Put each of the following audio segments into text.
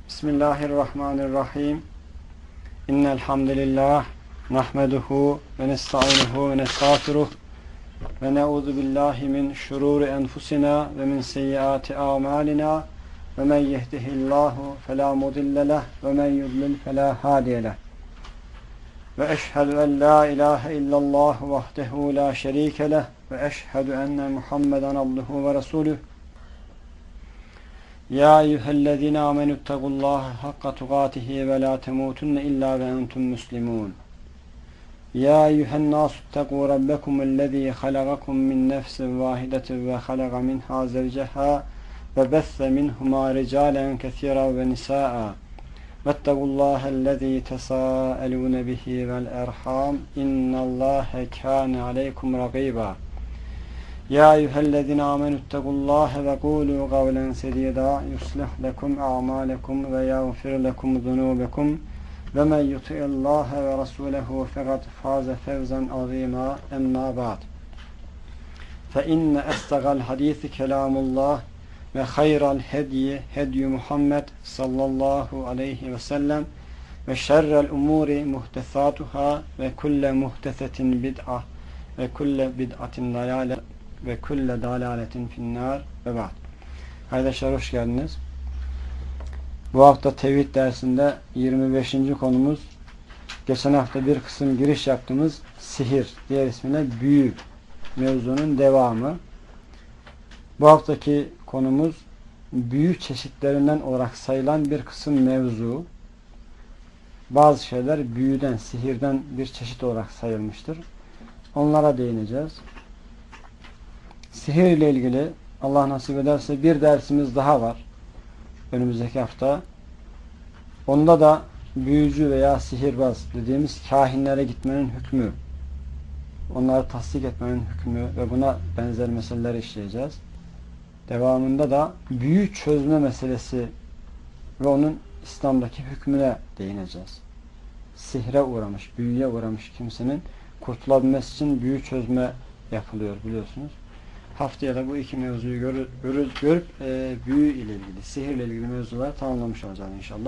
Bismillahirrahmanirrahim. İnnel hamdelellahi nahmeduhu ve nestainuhu ve nestağfiruh ve na'udzu billahi min şururi enfusina ve min seyyiati a'malina ve men yehdihillahu fela mudille leh ve men yudlil fela hadiye leh. Ve eşhedü en la ilahe illallah vahdehu la şerike leh ve eşhedü enne Muhammeden abduhu ve resuluh. Ya eyyühellezine amenüttegullaha hakka tukatihi ve la temutunne illa ve entum muslimun. Ya eyyühennâsuttegû rabbekumellezî halagakum min nefsin vâhidetin ve halaga minhâ zevceha ve besse minhumâ ricâlen kethîran ve nisâ'a. Vettegullâhellezî tesâelûne bihi vel erhâm innallâhe kâne aleykum ragîbâ. Ya eyyühellezine amenüttegullâhe ve kûlû kavlen sedîdâ yuslih lekum a'mâlekum ve yağfir lekum zunûbekum ve men yuti'illâhe ve rasûlehu fekad fâze fevzen azîmâ emmâ ba'd. Fe inne estegal hadîsi kelâmullah ve hayral hedyi hedyu Muhammed sallallahu aleyhi ve sellem ve şerrel umûri muhtesâtuhâ ve kulle muhtesetin bid'a ve kulle bid'atin dalâle ve kulle dalaletin finnâr ve ba'd. Kardeşler hoş geldiniz. Bu hafta tevhid dersinde 25. konumuz, geçen hafta bir kısım giriş yaptığımız sihir, diğer ismiyle büyü mevzunun devamı. Bu haftaki konumuz büyü çeşitlerinden olarak sayılan bir kısım mevzu. Bazı şeyler büyüden, sihirden bir çeşit olarak sayılmıştır. Onlara değineceğiz. Sihir ile ilgili Allah nasip ederse bir dersimiz daha var önümüzdeki hafta. Onda da büyücü veya sihirbaz dediğimiz kahinlere gitmenin hükmü, onları tasdik etmenin hükmü ve buna benzer meseleleri işleyeceğiz. Devamında da büyü çözme meselesi ve onun İslam'daki hükmüne değineceğiz. Sihre uğramış, büyüye uğramış kimsenin kurtulabilmesi için büyü çözme yapılıyor biliyorsunuz. Haftaya da bu iki mevzuyu görüp büyü ile ilgili, sihirle ilgili mevzuları tamamlamış olacağız inşallah.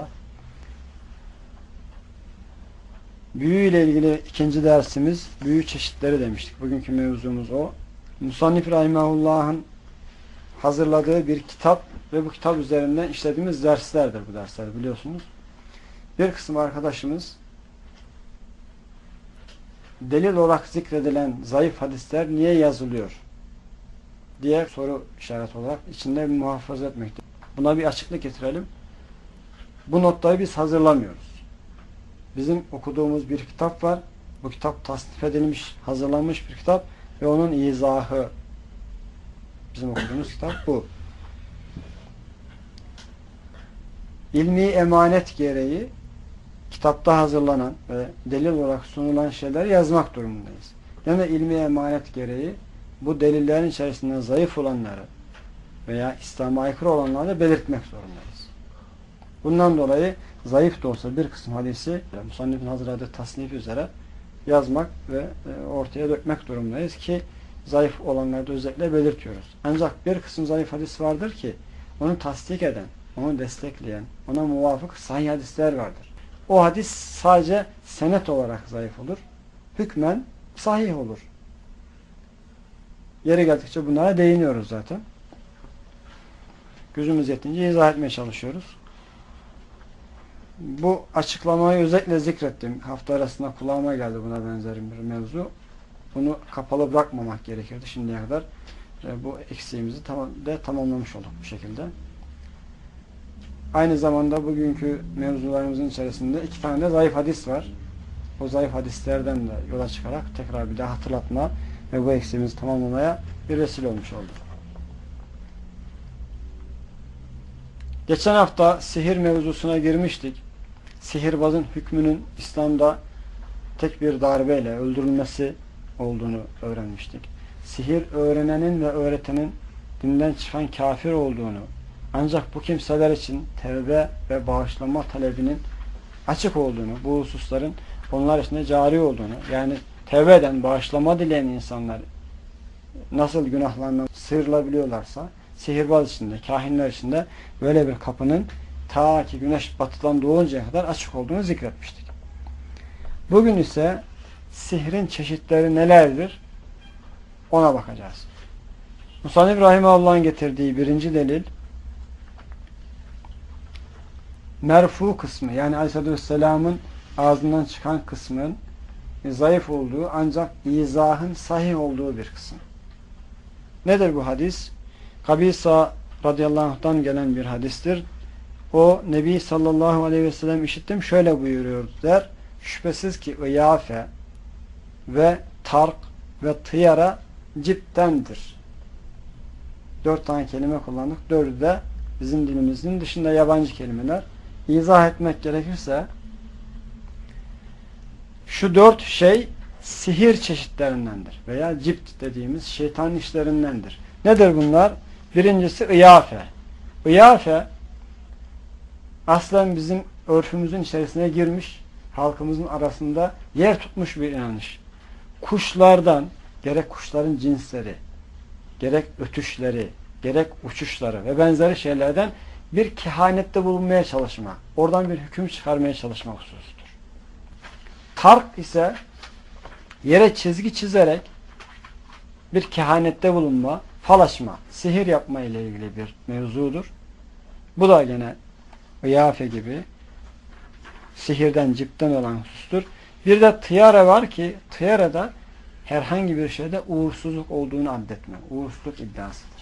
Büyü ile ilgili ikinci dersimiz büyü çeşitleri demiştik. Bugünkü mevzumuz o. Musannif Rahimahullah'ın hazırladığı bir kitap ve bu kitap üzerinden işlediğimiz derslerdir bu dersler biliyorsunuz. Bir kısım arkadaşımız delil olarak zikredilen zayıf hadisler niye yazılıyor diye soru işareti olarak içinde bir muhafaza etmekte. Buna bir açıklık getirelim. Bu notları biz hazırlamıyoruz. Bizim okuduğumuz bir kitap var. Bu kitap tasnif edilmiş, hazırlanmış bir kitap ve onun izahı. Bizim okuduğumuz kitap bu. İlmi emanet gereği kitapta hazırlanan ve delil olarak sunulan şeyleri yazmak durumundayız. Yani ilmi emanet gereği bu delillerin içerisinde zayıf olanları veya İslam'a aykırı olanları belirtmek zorundayız. Bundan dolayı zayıf da olsa bir kısım hadisi musannifin hazırladığı tasnif üzere yazmak ve ortaya dökmek durumundayız ki zayıf olanları da özellikle belirtiyoruz. Ancak bir kısım zayıf hadis vardır ki onu tasdik eden, onu destekleyen, ona muvafık sahih hadisler vardır. O hadis sadece senet olarak zayıf olur. Hükmen sahih olur. Yeri geldikçe bunlara değiniyoruz zaten. Gücümüz yetince izah etmeye çalışıyoruz. Bu açıklamayı özellikle zikrettim. Hafta arasında kulağıma geldi buna benzer bir mevzu. Bunu kapalı bırakmamak gerekirdi şimdiye kadar. Bu eksiğimizi tamamlamış olduk bu şekilde. Aynı zamanda bugünkü mevzularımızın içerisinde iki tane de zayıf hadis var. O zayıf hadislerden de yola çıkarak tekrar bir daha hatırlatma ve bu eksiğimizi tamamlamaya bir vesile olmuş oldu. Geçen hafta sihir mevzusuna girmiştik. Sihirbazın hükmünün İslam'da tek bir darbeyle öldürülmesi olduğunu öğrenmiştik. Sihir öğrenenin ve öğretenin dinden çıkan kafir olduğunu, ancak bu kimseler için tevbe ve bağışlanma talebinin açık olduğunu, bu hususların onlar için de cari olduğunu, yani tevbe eden, bağışlama dileyen insanlar nasıl günahlarından sıyrılabiliyorlarsa sihirbaz içinde, kahinler içinde böyle bir kapının ta ki güneş batıdan doğuncaya kadar açık olduğunu zikretmiştik. Bugün ise sihrin çeşitleri nelerdir? Ona bakacağız. Musannif Rahimahullah'ın getirdiği birinci delil merfu kısmı, yani Aleyhisselatü Vesselam'ın ağzından çıkan kısmın zayıf olduğu ancak izahın sahih olduğu bir kısım. Nedir bu hadis? Kabisa radıyallahu anh'tan gelen bir hadistir. O Nebi sallallahu aleyhi ve sellem işittim şöyle buyuruyor der. Şüphesiz ki iyafe ve tark ve tıyara ciddendir. 4 tane kelime kullandık. 4'ü de bizim dilimizin dışında yabancı kelimeler. İzah etmek gerekirse şu 4 şey sihir çeşitlerindendir veya cipt dediğimiz şeytan işlerindendir. Nedir bunlar? Birincisi iyafe. İyafe aslen bizim örfümüzün içerisine girmiş, halkımızın arasında yer tutmuş bir inanış. Kuşlardan, gerek kuşların cinsleri, gerek ötüşleri, gerek uçuşları ve benzeri şeylerden bir kehanette bulunmaya çalışma, oradan bir hüküm çıkarmaya çalışma hususudur. Tark ise yere çizgi çizerek bir kehanette bulunma, fal açma, sihir yapma ile ilgili bir mevzudur. Bu da gene iyafe gibi sihirden, cipten olan husustur. Bir de tıyara var ki tıyarada herhangi bir şeyde uğursuzluk olduğunu addetme, uğursuzluk iddiasıdır.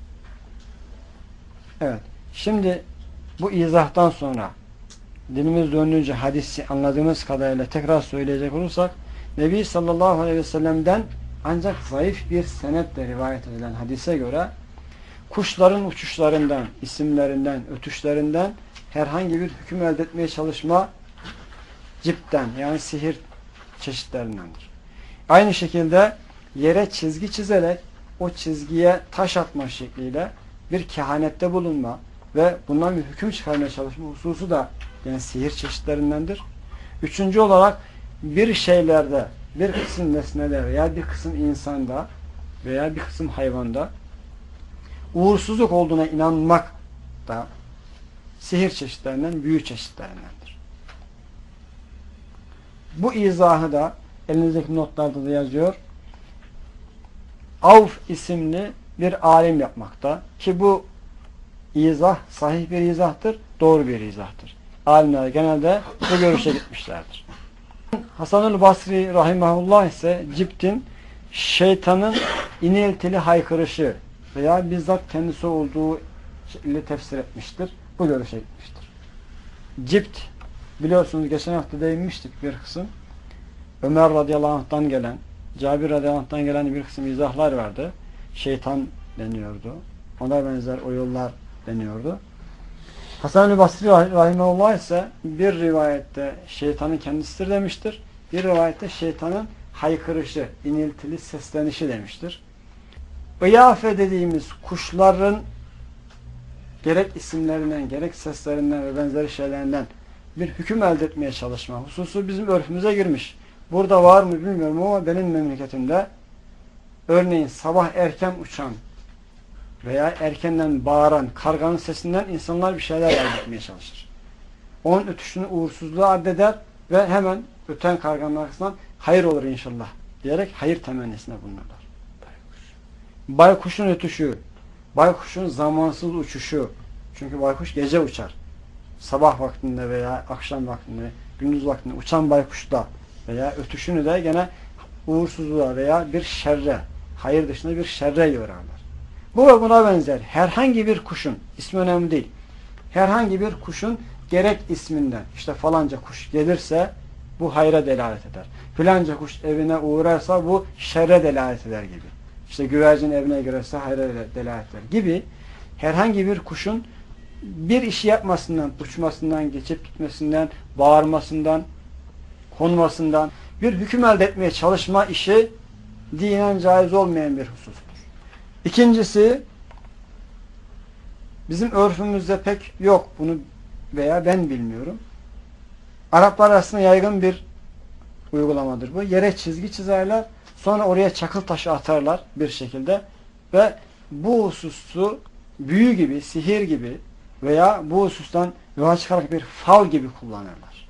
Evet, şimdi bu izahtan sonra dilimiz döndüğünce hadisi anladığımız kadarıyla tekrar söyleyecek olursak Nebi sallallahu aleyhi ve sellem'den ancak zayıf bir senetle rivayet edilen hadise göre kuşların uçuşlarından, isimlerinden, ötüşlerinden herhangi bir hüküm elde etmeye çalışma cipten, yani sihir çeşitlerindendir. Aynı şekilde yere çizgi çizerek o çizgiye taş atma şekliyle bir kehanette bulunma ve bundan bir hüküm çıkarmaya çalışma hususu da yani sihir çeşitlerindendir. Üçüncü olarak bir şeylerde, bir kısım nesnede veya bir kısım insanda veya bir kısım hayvanda uğursuzluk olduğuna inanmak da sihir çeşitlerinden, büyü çeşitlerindendir. Bu izahı da elinizdeki notlarda da yazıyor. Avf isimli bir alim yapmakta ki bu izah sahih bir izahtır, doğru bir izahtır. Alimler genelde bu görüşe gitmişlerdir. Hasan-ül Basri rahimahullah ise ciptin şeytanın iniltili haykırışı veya bizzat kendisi olduğu ile tefsir etmiştir. Bu görüşe gitmiştir. Cipt, biliyorsunuz geçen hafta değinmiştik bir kısım. Ömer radıyallahu anh'tan gelen, Cabir radıyallahu anh'tan gelen bir kısım izahlar vardı. Şeytan deniyordu. Ona benzer o yollar deniyordu. Hasan-ı Basri rahimahullah ise bir rivayette şeytanın kendisidir demiştir. Bir rivayette şeytanın haykırışı, iniltili seslenişi demiştir. İyafe dediğimiz kuşların gerek isimlerinden, gerek seslerinden ve benzeri şeylerinden bir hüküm elde etmeye çalışma hususu bizim örfümüze girmiş. Burada var mı bilmiyorum ama benim memleketimde örneğin sabah erken uçan veya erkenden bağıran karganın sesinden insanlar bir şeyler elde etmeye çalışır. Onun ötüşünü uğursuzluğa addeder ve hemen öten karganın arkasından hayır olur inşallah diyerek hayır temennisine bulunurlar. Baykuşun ötüşü, baykuşun zamansız uçuşu, çünkü baykuş gece uçar. Sabah vaktinde veya akşam vaktinde, gündüz vaktinde uçan baykuşta veya ötüşünü de gene uğursuzluğa veya bir şerre, hayır dışında bir şerre yorarlar. Bu ve buna benzer herhangi bir kuşun, ismi önemli değil, herhangi bir kuşun gerek isminden, işte falanca kuş gelirse bu hayra delalet eder. Filanca kuş evine uğrarsa bu şerre delalet eder gibi. İşte güvercin evine girerse hayra delalet eder gibi herhangi bir kuşun bir işi yapmasından, uçmasından, geçip gitmesinden, bağırmasından, konmasından bir hüküm elde etmeye çalışma işi dinen caiz olmayan bir husustur. İkincisi, bizim örfümüzde pek yok bunu veya ben bilmiyorum. Araplar arasında yaygın bir uygulamadır bu. Yere çizgi çizerler, sonra oraya çakıl taşı atarlar bir şekilde ve bu hususu büyü gibi, sihir gibi veya bu husustan yola çıkarak bir fal gibi kullanırlar.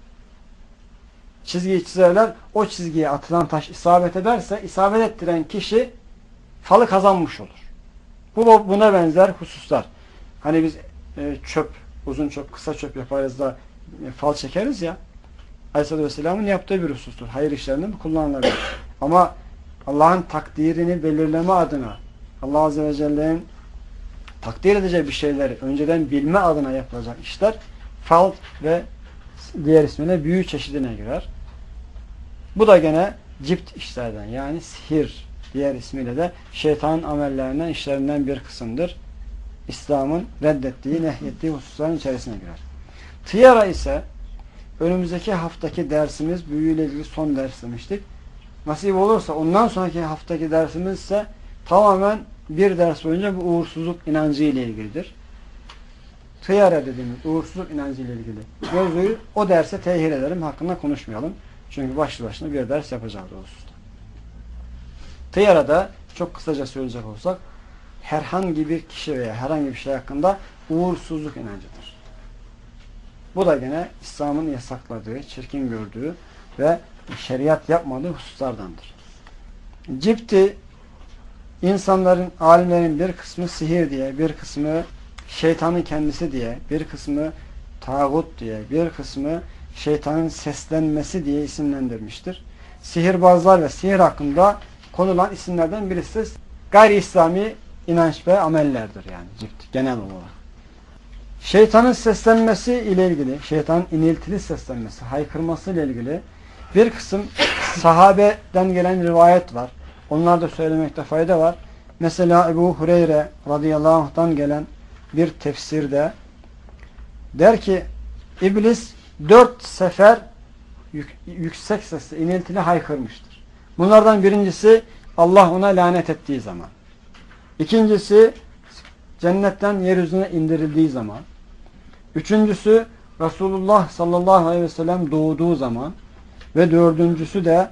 Çizgiyi çizerler, o çizgiye atılan taş isabet ederse, isabet ettiren kişi falı kazanmış olur. Buna benzer hususlar. Hani biz çöp, uzun çöp, kısa çöp yaparız da fal çekeriz ya. Aleyhisselatü Vesselam'ın yaptığı bir husustur. Hayır işlerinde mi kullanılabilir? Ama Allah'ın takdirini belirleme adına, Allah Azze ve Celle'nin takdir edeceği bir şeyleri önceden bilme adına yapılacak işler fal ve diğer ismiyle büyü çeşidine girer. Bu da gene cipt işlerden, yani sihir, diğer ismiyle de şeytanın amellerinden, işlerinden bir kısımdır. İslam'ın reddettiği, nehyettiği hususların içerisine girer. Tiyara ise önümüzdeki haftaki dersimiz, büyüyle ilgili son ders demiştik. Nasip olursa ondan sonraki haftaki dersimiz ise tamamen bir ders boyunca bu uğursuzluk inancı ile ilgilidir. Tiyara dediğimiz uğursuzluk inancı ile ilgili mevzuyu o derse tehir ederim. Hakkında konuşmayalım. Çünkü başlı başına bir ders yapacağız o hususta. Tiyara'da çok kısaca söyleyecek olsak herhangi bir kişi veya herhangi bir şey hakkında uğursuzluk inancıdır. Bu da gene İslam'ın yasakladığı, çirkin gördüğü ve şeriat yapmadığı hususlardandır. Cipti insanların, alimlerin bir kısmı sihir diye, bir kısmı şeytanın kendisi diye, bir kısmı tağut diye, bir kısmı şeytanın seslenmesi diye isimlendirmiştir. Sihirbazlar ve sihir hakkında konulan isimlerden birisi gayri İslami inanç ve amellerdir yani cipt genel olarak. Şeytanın seslenmesi ile ilgili, şeytanın iniltili seslenmesi, haykırması ile ilgili bir kısım sahabeden gelen rivayet var. Onları da söylemekte fayda var. Mesela Ebu Hureyre radıyallahu anh'tan gelen bir tefsirde der ki İblis 4 sefer yüksek sesle iniltili haykırmıştır. Bunlardan birincisi Allah ona lanet ettiği zaman. İkincisi cennetten yeryüzüne indirildiği zaman. Üçüncüsü Resulullah sallallahu aleyhi ve sellem doğduğu zaman. Ve dördüncüsü de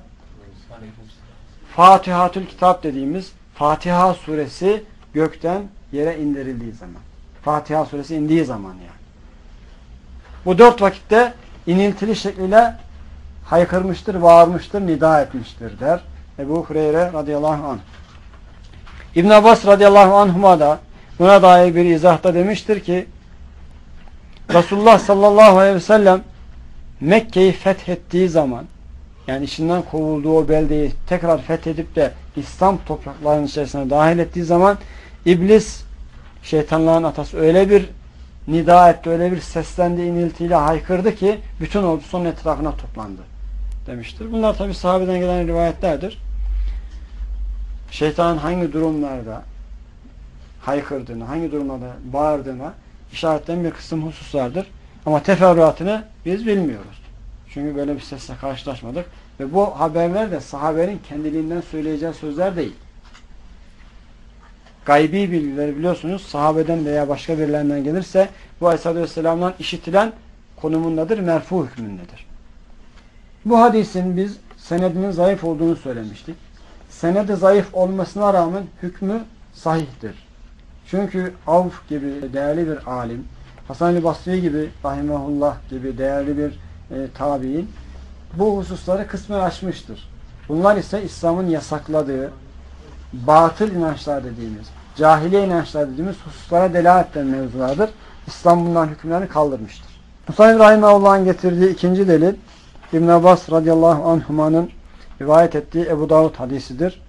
Fatihatül Kitap dediğimiz Fatiha suresi gökten yere indirildiği zaman. Fatiha suresi indiği zaman yani. Bu 4 vakitte iniltili şekliyle haykırmıştır, bağırmıştır, nida etmiştir der Ebu Hureyre radıyallahu anh. İbn Abbas radıyallahu anhuma da buna dair bir izahta demiştir ki Resulullah sallallahu aleyhi ve sellem Mekke'yi fethettiği zaman, yani içinden kovulduğu o beldeyi tekrar fethedip de İslam topraklarının içerisine dahil ettiği zaman İblis, şeytanların atası, öyle bir nida etti, öyle bir seslendi, iniltiyle haykırdı ki bütün ordusu onun etrafına toplandı demiştir. Bunlar tabi sahabeden gelen rivayetlerdir. Şeytanın hangi durumlarda haykırdığını, hangi durumlarda bağırdığına işaretten bir kısım hususlardır. Ama teferruatını biz bilmiyoruz. Çünkü böyle bir sesle karşılaşmadık. Ve bu haberler de sahabenin kendiliğinden söyleyeceği sözler değil. Gaybi bilgileri biliyorsunuz sahabeden veya başka birilerinden gelirse bu Aleyhisselatü Vesselam'dan işitilen konumundadır, merfu hükmündedir. Bu hadisin biz senedinin zayıf olduğunu söylemiştik. Senedi zayıf olmasına rağmen hükmü sahihtir. Çünkü Avf gibi değerli bir alim, Hasan-ı Basri gibi rahimahullah gibi değerli bir tabiin bu hususları kısmen açmıştır. Bunlar ise İslam'ın yasakladığı batıl inançlar dediğimiz, cahiliye inançlar dediğimiz hususlara delalet eden mevzulardır. İslam bundan hükümlerini kaldırmıştır. Musa Rahimahullah'ın getirdiği ikinci delil İbn Abbas radıyallahu anhuma'nın rivayet ettiği Ebu Davud hadisidir.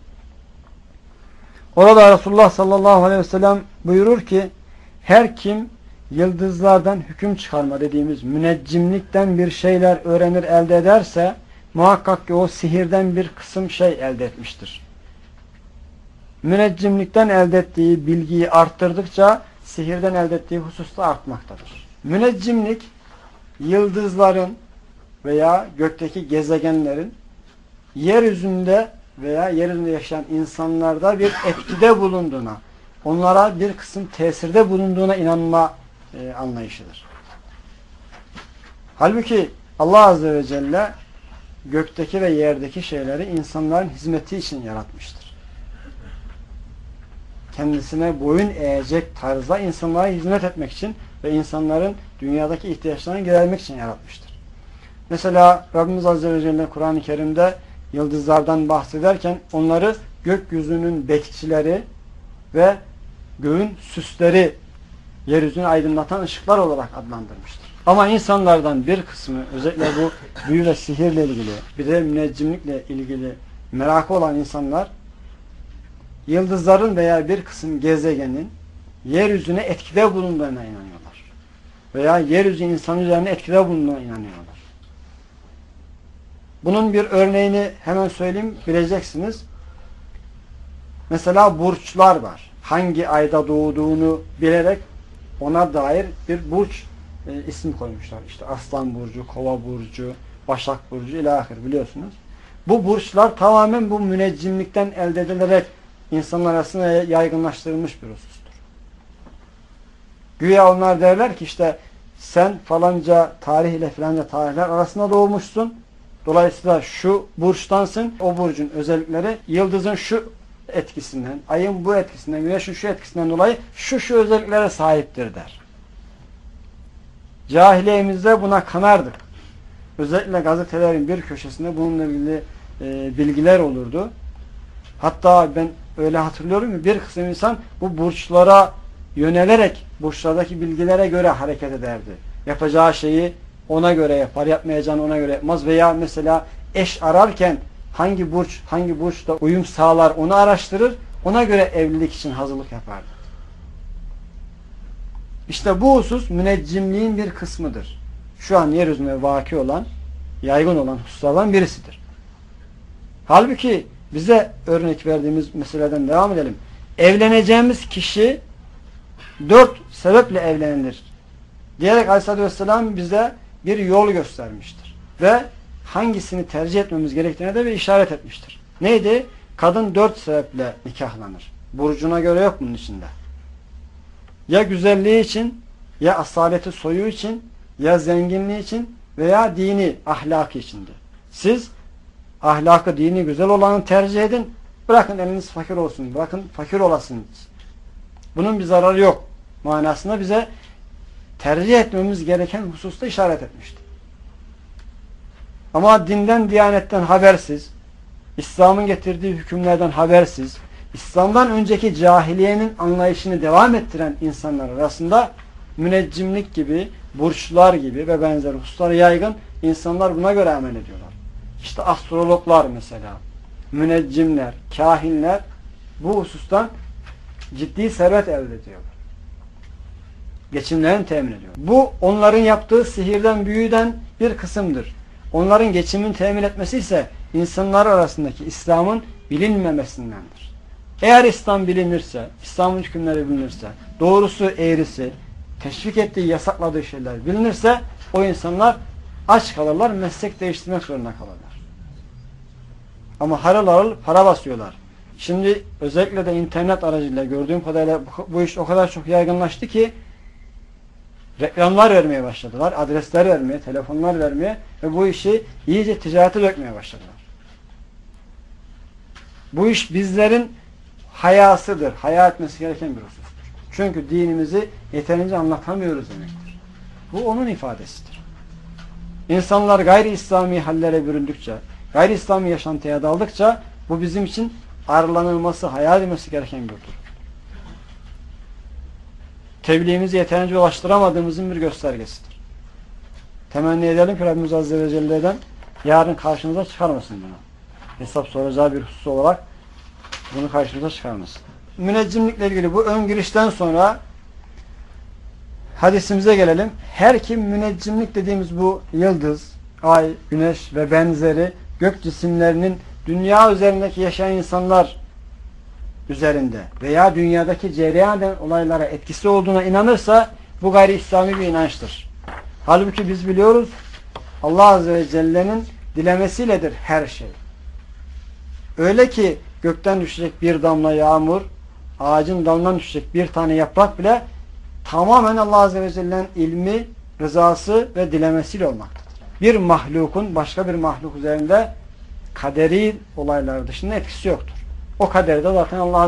Orada Resulullah sallallahu aleyhi ve sellem buyurur ki her kim yıldızlardan hüküm çıkarma dediğimiz müneccimlikten bir şeyler öğrenir, elde ederse muhakkak ki o sihirden bir kısım şey elde etmiştir. Müneccimlikten elde ettiği bilgiyi arttırdıkça sihirden elde ettiği hususta artmaktadır. Müneccimlik yıldızların veya gökteki gezegenlerin yeryüzünde veya yeryüzünde yaşayan insanlarda bir etkide bulunduğuna, onlara bir kısım tesirde bulunduğuna inanma anlayışıdır. Halbuki Allah Azze ve Celle gökteki ve yerdeki şeyleri insanların hizmeti için yaratmıştır. Kendisine boyun eğecek tarzda insanlara hizmet etmek için ve insanların dünyadaki ihtiyaçlarını gidermek için yaratmıştır. Mesela Rabbimiz Azze ve Celle Kur'an-ı Kerim'de yıldızlardan bahsederken onları gökyüzünün bekçileri ve göğün süsleri, yeryüzünü aydınlatan ışıklar olarak adlandırmıştır. Ama insanlardan bir kısmı, özellikle bu büyü ve sihirle ilgili, bir de müneccimlikle ilgili merakı olan insanlar, yıldızların veya bir kısım gezegenin yeryüzüne etkide bulunduğuna inanıyorlar. Veya yeryüzü insan üzerine etkide bulunduğuna inanıyorlar. Bunun bir örneğini hemen söyleyeyim, bileceksiniz. Mesela burçlar var. Hangi ayda doğduğunu bilerek ona dair bir burç ismi koymuşlar. İşte Aslan Burcu, Kova Burcu, Başak Burcu ilahir biliyorsunuz. Bu burçlar tamamen bu müneccimlikten elde edilerek insanlar arasında yaygınlaştırılmış bir husustur. Güya onlar derler ki işte sen falanca tarih ile falanca tarihler arasında doğmuşsun. Dolayısıyla şu burçtansın. O burcun özellikleri yıldızın şu etkisinden, ayın bu etkisinden, güneşin şu etkisinden dolayı şu özelliklere sahiptir der. Cahiliyemizde buna kanardık. Özellikle gazetelerin bir köşesinde bununla ilgili bilgiler olurdu. Hatta ben öyle hatırlıyorum ki bir kısım insan bu burçlara yönelerek burçlardaki bilgilere göre hareket ederdi. Yapacağı şeyi ona göre yapar, yapmayacağını ona göre yapmaz veya mesela eş ararken hangi burçla uyum sağlar onu araştırır, ona göre evlilik için hazırlık yapardı. İşte bu husus müneccimliğin bir kısmıdır. Şu an yeryüzünde vaki olan, yaygın olan hususlardan birisidir. Halbuki bize örnek verdiğimiz meseleden devam edelim. Evleneceğimiz kişi 4 sebeple evlenilir diyerek Aleyhisselatü Vesselam bize bir yol göstermiştir. Ve hangisini tercih etmemiz gerektiğine de bir işaret etmiştir. Neydi? Kadın 4 sebeple nikahlanır. Burcuna göre yok bunun içinde. Ya güzelliği için, ya asaleti soyu için, ya zenginliği için veya dini, ahlakı içindir. Siz ahlakı, dini güzel olanı tercih edin. Bırakın eliniz fakir olsun. Bırakın fakir olasınız. Bunun bir zararı yok manasında bize tercih etmemiz gereken hususta işaret etmiştir. Ama dinden, diyanetten habersiz, İslam'ın getirdiği hükümlerden habersiz, İslam'dan önceki cahiliyenin anlayışını devam ettiren insanlar arasında müneccimlik gibi, burçlar gibi ve benzeri hususlar yaygın. İnsanlar buna göre amel ediyorlar. İşte astrologlar mesela, müneccimler, kahinler bu husustan ciddi servet elde ediyorlar. Geçimlerini temin ediyor. Bu onların yaptığı sihirden, büyüden bir kısımdır. Onların geçimini temin etmesi ise insanlar arasındaki İslam'ın bilinmemesindendir. Eğer İslam bilinirse, İslam'ın hükümleri bilinirse, doğrusu eğrisi, teşvik ettiği, yasakladığı şeyler bilinirse o insanlar aç kalırlar, meslek değiştirmek zorunda kalırlar. Ama harıl harıl para basıyorlar. Şimdi özellikle de internet aracılığıyla gördüğüm kadarıyla bu iş o kadar çok yaygınlaştı ki reklamlar vermeye başladılar, adresler vermeye, telefonlar vermeye ve bu işi iyice ticarete dökmeye başladılar. Bu iş bizlerin hayasıdır, haya etmesi gereken bir husustur. Çünkü dinimizi yeterince anlatamıyoruz demektir. Bu onun ifadesidir. İnsanlar gayri İslami hallere büründükçe, gayri İslami yaşantıya daldıkça bu bizim için arlanılması, hayal edilmesi gereken bir durum. Tebliğimizi yeterince ulaştıramadığımızın bir göstergesidir. Temenni edelim ki Rabbimiz Azze ve Celle'den yarın karşımıza çıkarmasın bunu. Hesap soracağı bir husus olarak bunu karşımıza çıkarmasın. Müneccimlikle ilgili bu ön girişten sonra hadisimize gelelim. Her kim müneccimlik dediğimiz bu yıldız, ay, güneş ve benzeri gök cisimlerinin dünya üzerindeki yaşayan insanlar üzerinde veya dünyadaki cereyan eden olaylara etkisi olduğuna inanırsa bu gayri İslami bir inançtır. Halbuki biz biliyoruz Allah Azze ve Celle'nin dilemesiyledir her şey. Öyle ki gökten düşecek bir damla yağmur, ağacın dalından düşecek bir tane yaprak bile tamamen Allah Azze ve Celle'nin ilmi, rızası ve dilemesiyle olmaktadır. Bir mahlukun başka bir mahluk üzerinde kaderi olaylar dışında etkisi yoktur. O kaderi de zaten Allah Azze ve Celle yazmıştır. Allah'ın yazdığı üzere cereyan eder.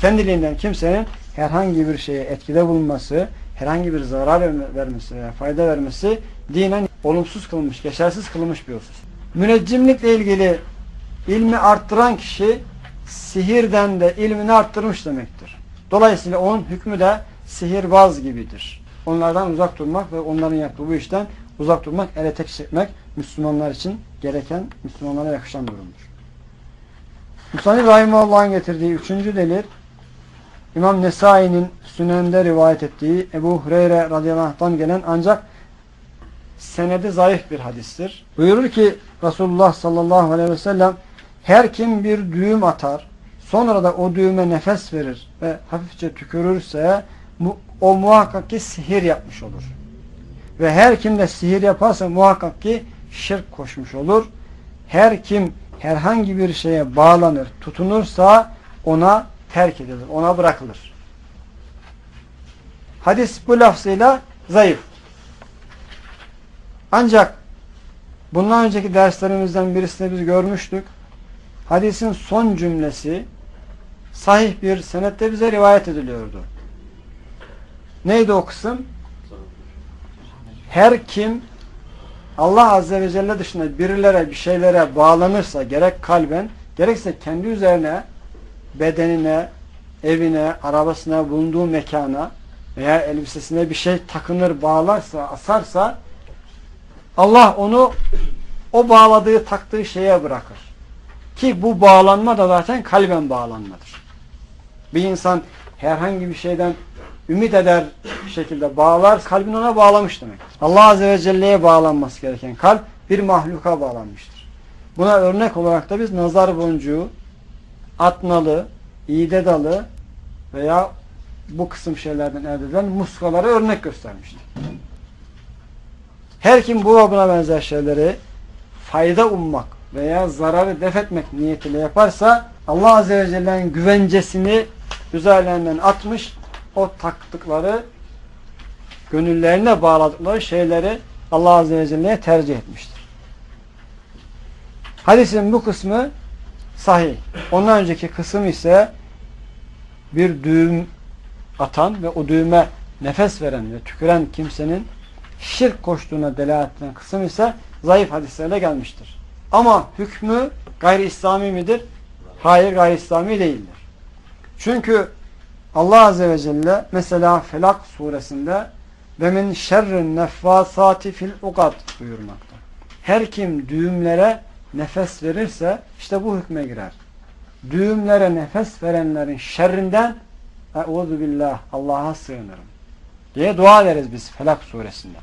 kendiliğinden kimsenin herhangi bir şeye etkide bulunması, herhangi bir zarar vermesi veya fayda vermesi dinen olumsuz kılmış, geçersiz kılmış bir husus. Müneccimlikle ilgili ilmi arttıran kişi sihirden de ilmini arttırmış demektir. Dolayısıyla onun hükmü de sihirbaz gibidir. Onlardan uzak durmak ve onların yaptığı bu işten uzak durmak, ele tek çekmek Müslümanlar için gereken, Müslümanlara yakışan durumdur. Musannif Rahimahullah'ın getirdiği üçüncü delil, İmam Nesai'nin Sünen'de rivayet ettiği Ebu Hureyre radıyallahu anh'tan gelen ancak senedi zayıf bir hadistir. Buyurur ki Resulullah sallallahu aleyhi ve sellem, her kim bir düğüm atar, sonra da o düğüme nefes verir ve hafifçe tükürürse o muhakkak ki sihir yapmış olur. Ve her kim de sihir yaparsa muhakkak ki şirk koşmuş olur. Her kim herhangi bir şeye bağlanır, tutunursa ona terk edilir, ona bırakılır. Hadis bu lafzıyla zayıf. Ancak bundan önceki derslerimizden birisinde biz görmüştük. Hadisin son cümlesi sahih bir senette bize rivayet ediliyordu. Neydi o kısım? Her kim Allah Azze ve Celle dışında birilere, bir şeylere bağlanırsa, gerek kalben, gerekse kendi üzerine, bedenine, evine, arabasına, bulunduğu mekana veya elbisesine bir şey takınır, bağlarsa, asarsa, Allah onu o bağladığı, taktığı şeye bırakır. Ki bu bağlanma da zaten kalben bağlanmadır. Bir insan herhangi bir şeyden ümit eder bir şekilde bağlar, kalbin ona bağlamış demek. Allah Azze ve Celle'ye bağlanması gereken kalp bir mahluka bağlanmıştır. Buna örnek olarak da biz nazar boncuğu, at nalı, iğde dalı veya bu kısım şeylerden elde edilen muskaları örnek göstermiştir. Her kim bu ve buna benzer şeyleri fayda ummak veya zararı def etmek niyetiyle yaparsa Allah Azze ve Celle'nin güvencesini üzerlerinden atmış, o taktıkları, gönüllerine bağladıkları şeyleri Allah Azze ve Celle'ye tercih etmiştir. Hadisin bu kısmı sahih. Ondan önceki kısım ise bir düğüm atan ve o düğüme nefes veren ve tüküren kimsenin şirk koştuğuna delalet eden kısım ise zayıf hadislerle gelmiştir. Ama hükmü gayri İslami midir? Hayır, gayri İslami değildir. Çünkü Allah Azze ve Celle mesela Felak suresinde ve min şerrin neffasati fil ukad buyurmakta. Her kim düğümlere nefes verirse işte bu hükme girer. Düğümlere nefes verenlerin şerrinden Euzu billah, Allah'a sığınırım diye dua ederiz biz Felak suresinde.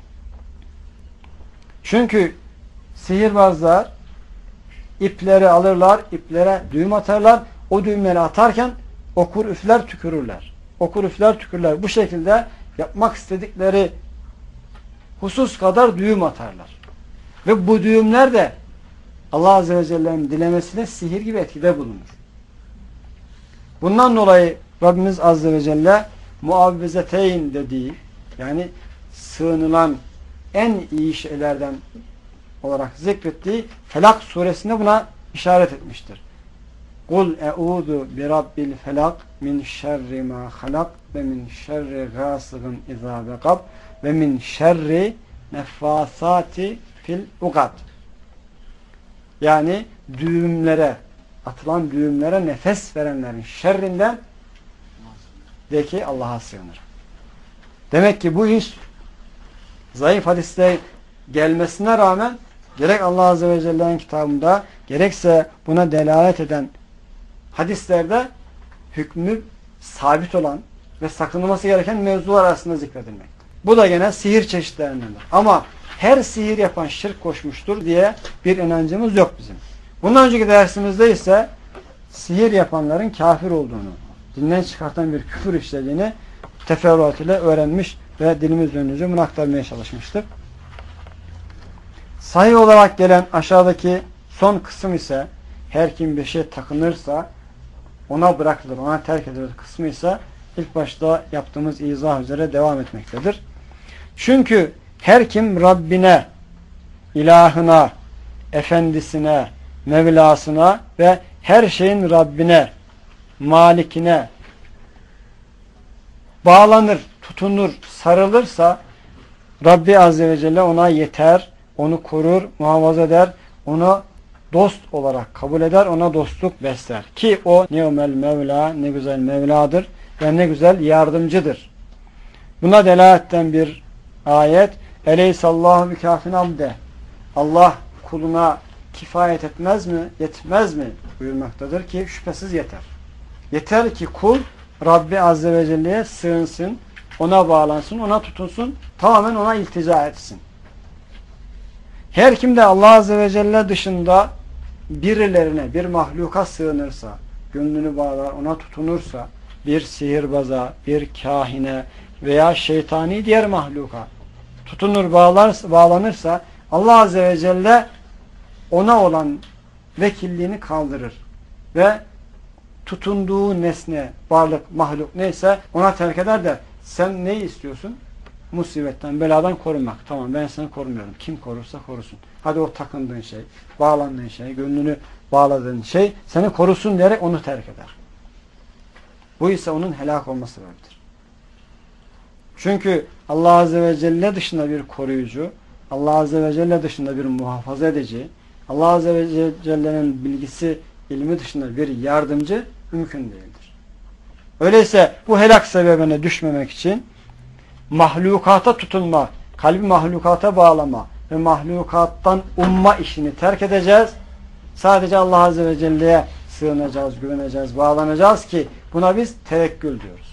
Çünkü sihirbazlar ipleri alırlar, iplere düğüm atarlar. O düğümleri atarken okur üfler tükürürler. Okur üfler tükürürler. Bu şekilde yapmak istedikleri husus kadar düğüm atarlar. Ve bu düğümler de Allah Azze ve Celle'nin dilemesiyle sihir gibi etkide bulunur. Bundan dolayı Rabbimiz Azze ve Celle muavvizeteyn dediği, yani sığınılan en iyi şeylerden olarak zikrettiği Felak suresinde buna işaret etmiştir. Kul e'udu bi rabbil felak min şerri ma halak ve min şerri gâsıgın izâ bekab ve min şerri neffâsâti fil ukad. Yani düğümlere, atılan düğümlere nefes verenlerin şerrinden de ki Allah'a sığınır. Demek ki bu iş zayıf hadiste gelmesine rağmen gerek Allah Azze ve Celle'nin kitabında gerekse buna delalet eden hadislerde hükmü sabit olan ve sakınılması gereken mevzular arasında zikredilmekte. Bu da gene sihir çeşitlerindendir. Ama her sihir yapan şirk koşmuştur diye bir inancımız yok bizim. Bundan önceki dersimizde ise sihir yapanların kafir olduğunu, dinden çıkartan bir küfür işlediğini teferruat ile öğrenmiş ve dilimiz dönünce bunu aktarmaya çalışmıştık. Sahih olarak gelen aşağıdaki son kısım ise her kim bir şey takınırsa ona bırakılır, ona terk edilir kısmı ise ilk başta yaptığımız izah üzere devam etmektedir. Çünkü her kim Rabbine, ilahına, efendisine, Mevlasına ve her şeyin Rabbine malikine bağlanır, tutunur, sarılırsa Rabbi Azze ve Celle ona yeter, onu korur, muhafaza eder, onu dost olarak kabul eder, ona dostluk besler. Ki o ni'mel Mevla, ne güzel Mevla'dır ve ne güzel yardımcıdır. Buna delalet bir ayet, Eleysallahu bikafin abde. Allah kuluna kifayet etmez mi, yetmez mi buyurmaktadır ki şüphesiz yeter. Yeter ki kul Rabbi Azze ve Celle'ye sığınsın, ona bağlansın, ona tutunsun, tamamen ona iltica etsin. Her kim de Allah Azze ve Celle dışında birilerine, bir mahluka sığınırsa, gönlünü bağlar, ona tutunursa, bir sihirbaza, bir kahine veya şeytani diğer mahluka tutunur, bağlanırsa Allah Azze ve Celle ona olan vekilliğini kaldırır ve tutunduğu nesne, varlık, mahluk neyse ona terk eder de sen ne istiyorsun? Musibetten, beladan korunmak. Tamam, ben seni korumuyorum. Kim korursa korusun. Hadi o takındığın şey, bağlandığın şey, gönlünü bağladığın şey seni korusun diyerek onu terk eder. Bu ise onun helak olması sebebidir. Çünkü Allah Azze ve Celle dışında bir koruyucu, Allah Azze ve Celle dışında bir muhafaza edici, Allah Azze ve Celle'nin bilgisi, ilmi dışında bir yardımcı mümkün değildir. Öyleyse bu helak sebebine düşmemek için mahlukata tutunma, kalbi mahlukata bağlama ve mahlukattan umma işini terk edeceğiz. Sadece Allah Azze ve Celle'ye sığınacağız, güveneceğiz, bağlanacağız ki buna biz tevekkül diyoruz.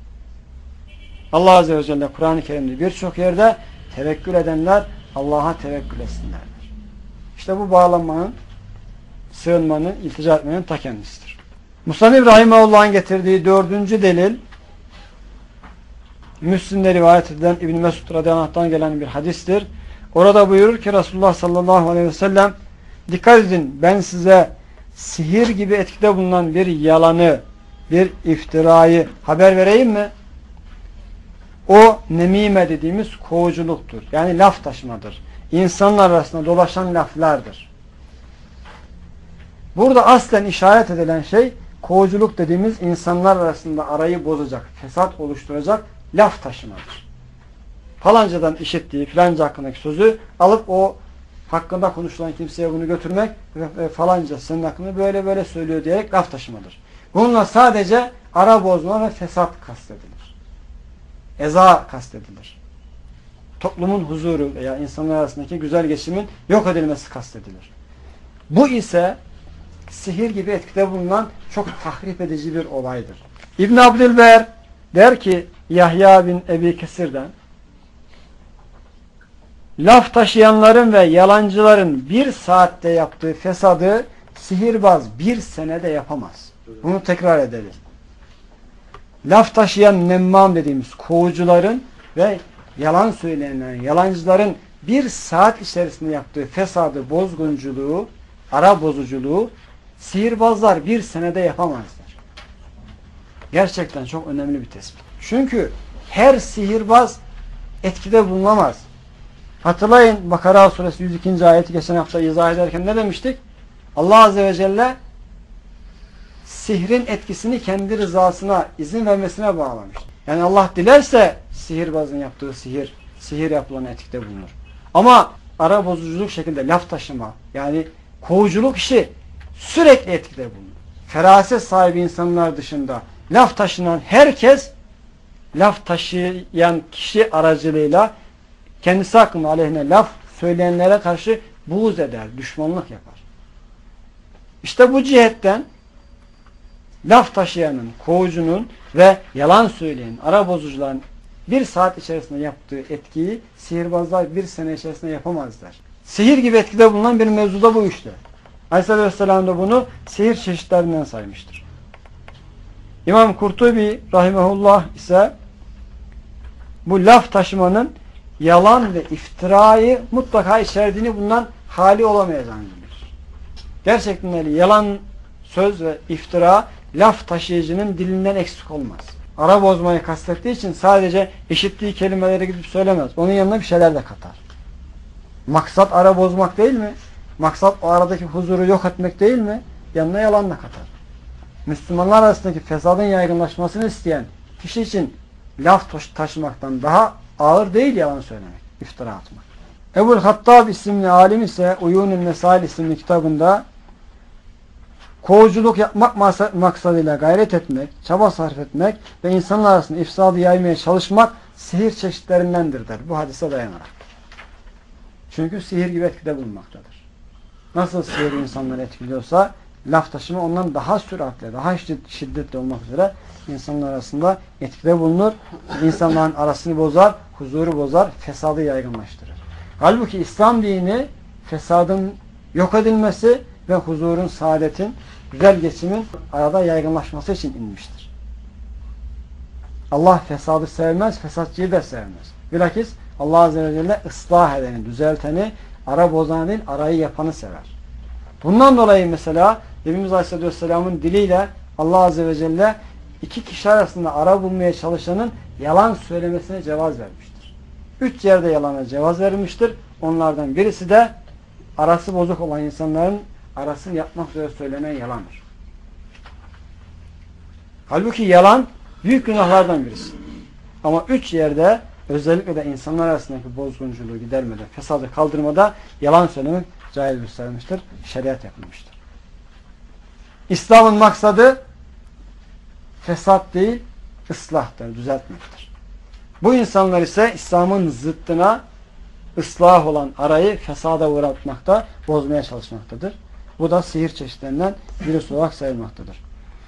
Allah Azze ve Celle Kur'an-ı Kerim'de birçok yerde tevekkül edenler Allah'a tevekkül etsinlerdir. İşte bu bağlanmanın, sığınmanın, iltica etmenin ta kendisidir. Musannif Rahimahullah'ın getirdiği dördüncü delil, Müslim'de rivayet edilen İbn Mesud radıyallahu anh'tan gelen bir hadistir. Orada buyurur ki Resulullah sallallahu aleyhi ve sellem, dikkat edin, ben size sihir gibi etkide bulunan bir yalanı, bir iftirayı haber vereyim mi? O nemime dediğimiz kovuculuktur. Yani laf taşımadır. İnsanlar arasında dolaşan laflardır. Burada aslen işaret edilen şey kovuculuk dediğimiz insanlar arasında arayı bozacak, fesat oluşturacak laf taşımadır. Falancadan işittiği filanca hakkındaki sözü alıp o hakkında konuşulan kimseye bunu götürmek ve falanca senin hakkında böyle böyle söylüyor diyerek laf taşımadır. Bununla sadece ara bozma ve fesat kastedilir. Eza kastedilir. Toplumun huzuru veya insanlar arasındaki güzel geçimin yok edilmesi kastedilir. Bu ise sihir gibi etkide bulunan çok tahrip edici bir olaydır. İbn Abdülber der ki Yahya bin Ebi Kesir'den, laf taşıyanların ve yalancıların bir saatte yaptığı fesadı sihirbaz bir senede yapamaz. Bunu tekrar edelim. Laf taşıyan nemmam dediğimiz kovucuların ve yalan söyleyenlerin, yalancıların bir saat içerisinde yaptığı fesadı, bozgunculuğu, ara bozuculuğu sihirbazlar bir senede yapamazlar. Gerçekten çok önemli bir tespit. Çünkü her sihirbaz etkide bulunamaz. Hatırlayın Bakara suresi 102. ayeti geçen hafta izah ederken ne demiştik? Allah Azze ve Celle sihrin etkisini kendi rızasına, izin vermesine bağlamış. Yani Allah dilerse sihirbazın yaptığı sihir yapılan etkide bulunur. Ama ara bozuculuk şekilde laf taşıma, yani kovuculuk işi sürekli etkide bulunur. Feraset sahibi insanlar dışında laf taşınan herkes, laf taşıyan kişi aracılığıyla kendisi hakkında aleyhine laf söyleyenlere karşı buğz eder, düşmanlık yapar. İşte bu cihetten laf taşıyanın, kovucunun ve yalan söyleyen, ara bozucuların bir saat içerisinde yaptığı etkiyi sihirbazlar bir sene içerisinde yapamazlar. Sihir gibi etkide bulunan bir mevzuda bu işte. Aleyhisselatü Vesselam da bunu sihir çeşitlerinden saymıştır. İmam Kurtubi rahimehullah ise bu laf taşımanın yalan ve iftirayı mutlaka içerdiğini bundan hali olamayacağını bilir. Gerçekten öyle yalan söz ve iftira laf taşıyıcının dilinden eksik olmaz. Ara bozmayı kastettiği için sadece işittiği kelimeleri gidip söylemez. Onun yanına bir şeyler de katar. Maksat ara bozmak değil mi? Maksat o aradaki huzuru yok etmek değil mi? Yanına yalan da katar. Müslümanlar arasındaki fesadın yaygınlaşmasını isteyen kişi için laf taşımaktan daha ağır değil yalan söylemek, iftira atmak. Ebu'l-Hattab isimli alim ise Uyûnül Mesail isimli kitabında kovuculuk yapmak maksadıyla gayret etmek, çaba sarf etmek ve insanlar arasında ifsadı yaymaya çalışmak sihir çeşitlerindendir der bu hadise dayanarak. Çünkü sihir gibi etkide bulunmaktadır. Nasıl sihir insanları etkiliyorsa laf taşıma ondan daha süratle, daha şiddetli olmak üzere insanlar arasında etkide bulunur. İnsanların arasını bozar, huzuru bozar, fesadı yaygınlaştırır. Halbuki İslam dini fesadın yok edilmesi ve huzurun, saadetin, güzel geçimin arada yaygınlaşması için inmiştir. Allah fesadı sevmez, fesatçıyı da sevmez. Bilakis Allah Azze ve Celle ıslah edeni, düzelteni, ara bozanı değil, arayı yapanı sever. Bundan dolayı mesela Nebimiz Aleyhisselatü Vesselam'ın diliyle Allah Azze ve Celle iki kişi arasında ara bulmaya çalışanın yalan söylemesine cevaz vermiştir. 3 yerde yalana cevaz verilmiştir. Onlardan birisi de arası bozuk olan insanların arasını yapmak üzere söylenen yalandır. Halbuki yalan büyük günahlardan birisi. Ama 3 yerde özellikle de insanlar arasındaki bozgunculuğu gidermede, fesadı kaldırmada yalan söylemek caiz gösterilmiştir. Şeriat yapılmıştır. İslam'ın maksadı fesat değil, ıslahtır, düzeltmektir. Bu insanlar ise İslam'ın zıttına ıslah olan arayı fesada uğratmakta, bozmaya çalışmaktadır. Bu da sihir çeşitlerinden birisi olarak sayılmaktadır.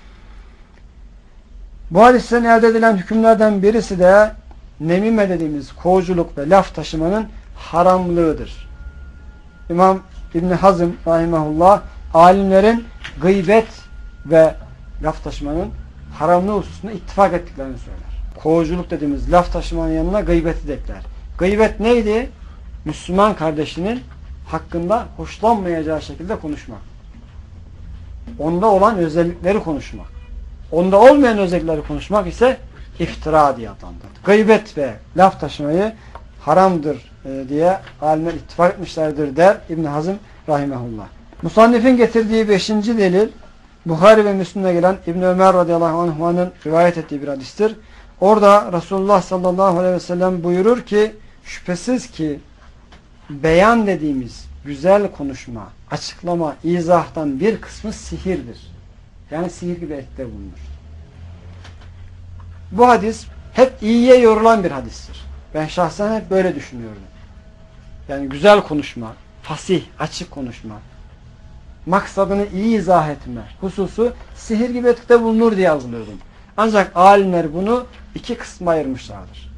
Bu hadisten elde edilen hükümlerden birisi de nemime dediğimiz kovuculuk ve laf taşımanın haramlığıdır. İmam İbn Hazm rahimahullah alimlerin gıybet ve laf taşımanın haramlığı hususunda ittifak ettiklerini söyler. Kovuculuk dediğimiz laf taşımanın yanına gıybeti de ekler. Gıybet neydi? Müslüman kardeşinin hakkında hoşlanmayacağı şekilde konuşmak. Onda olan özellikleri konuşmak. Onda olmayan özellikleri konuşmak ise iftira diye adlandırılır. Gıybet ve laf taşımayı haramdır diye alimler ittifak etmişlerdir der İbn Hazm rahimehullah. Musannif'in getirdiği 5. delil Buhari ve Müslim'de gelen İbn Ömer radıyallahu anh'ın rivayet ettiği bir hadistir. Orada Resulullah sallallahu aleyhi ve sellem buyurur ki şüphesiz ki beyan dediğimiz güzel konuşma, açıklama, izahtan bir kısmı sihirdir. Yani sihir gibi etkide bulunur. Bu hadis hep iyiye yorulan bir hadistir. Ben şahsen hep böyle düşünüyorum. Yani güzel konuşma, fasih, açık konuşma, maksadını iyi izah etme hususu sihir gibi etkide bulunur diye algılıyordum. Ancak alimler bunu 2 kısma ayırmışlardır.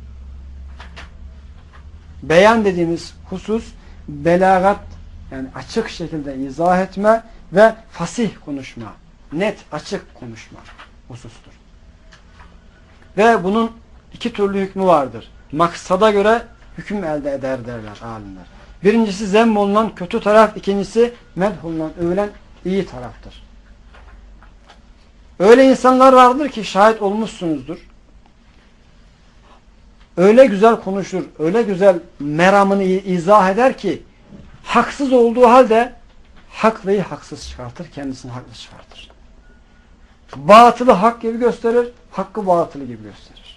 Beyan dediğimiz husus belagat, yani açık şekilde izah etme ve fasih konuşma, net, açık konuşma husustur. Ve bunun 2 türlü hükmü vardır. Maksada göre hüküm elde eder derler alimler. Birincisi zemm olunan kötü taraf, ikincisi medh olunan, övülen iyi taraftır. Öyle insanlar vardır ki şahit olmuşsunuzdur. Öyle güzel konuşur, öyle güzel meramını izah eder ki haksız olduğu halde haklıyı haksız çıkartır, kendisini haklı çıkartır. Batılı hak gibi gösterir, hakkı batılı gibi gösterir.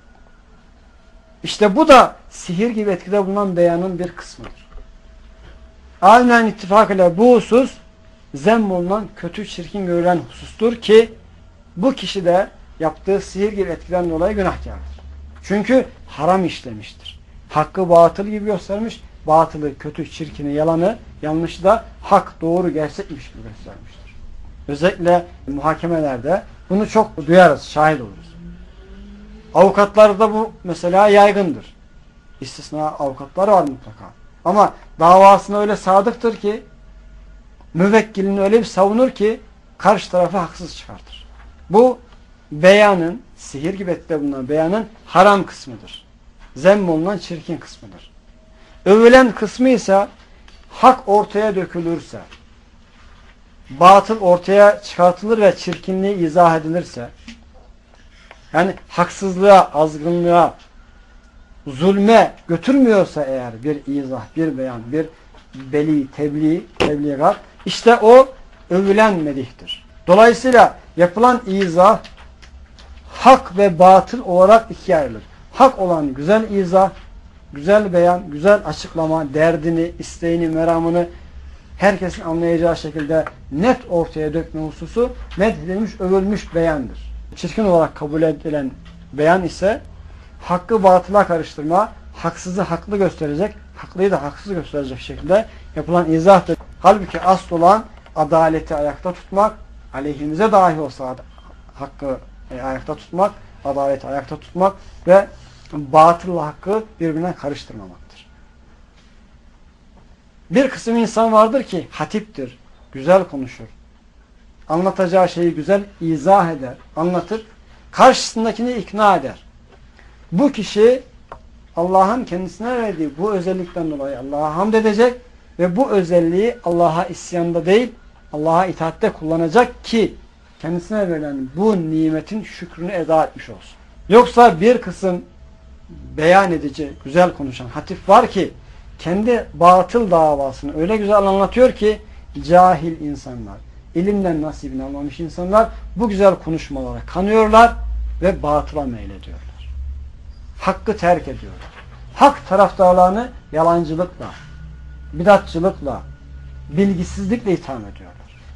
İşte bu da sihir gibi etkide bulunan beyanın bir kısmıdır. Alimlerin ittifakıyla bu husus zemm olunan, kötü, çirkin görülen husustur ki bu kişi de yaptığı sihir gibi etkiden dolayı günahkardır. Çünkü haram işlemiştir. Hakkı batıl gibi göstermiş, batılı, kötü, çirkini, yalanı, yanlışı da hak, doğru, gerçekmiş gibi göstermiştir. Özellikle muhakemelerde bunu çok duyarız, şahit oluruz. Avukatlarda bu mesela yaygındır. İstisna avukatlar var mutlaka. Ama davasına öyle sadıktır ki müvekkilini öyle bir savunur ki karşı tarafı haksız çıkartır. Bu beyanın, sihir gibi etkide bulunan beyanın haram kısmıdır. Zemm olunan çirkin kısmıdır. Övülen kısmı ise hak ortaya dökülürse, batıl ortaya çıkartılır ve çirkinliği izah edilirse, yani haksızlığa, azgınlığa, zulme götürmüyorsa eğer bir izah, bir beyan, bir tebliğat, işte o övülen medihtir. Dolayısıyla yapılan izah hak ve batıl olarak ikiye ayrılır. Hak olan güzel izah, güzel beyan, güzel açıklama, derdini, isteğini, meramını herkesin anlayacağı şekilde net ortaya dökme hususu methedilmiş, övülmüş beyandır. Çirkin olarak kabul edilen beyan ise hakkı batıla karıştırma, haksızı haklı gösterecek, haklıyı da haksız gösterecek şekilde yapılan izahtır. Halbuki asıl olan adaleti ayakta tutmak, aleyhimize dahi olsa hakkı ayakta tutmak, adaleti ayakta tutmak ve batılla hakkı birbirine karıştırmamaktır. Bir kısım insan vardır ki hatiptir, güzel konuşur. Anlatacağı şeyi güzel izah eder, anlatır, karşısındakini ikna eder. Bu kişi Allah'ın kendisine verdiği bu özellikten dolayı Allah'a hamd edecek ve bu özelliği Allah'a isyanda değil, Allah'a itaatte kullanacak ki kendisine verilen bu nimetin şükrünü eda etmiş olsun. Yoksa bir kısım beyan edici, güzel konuşan hatip var ki kendi batıl davasını öyle güzel anlatıyor ki cahil insanlar, ilimden nasibini almamış insanlar bu güzel konuşmalara kanıyorlar ve batıla meylediyorlar. Hakkı terk ediyorlar. Hak taraftarlarını yalancılıkla, bidatçılıkla, bilgisizlikle itham ediyorlar.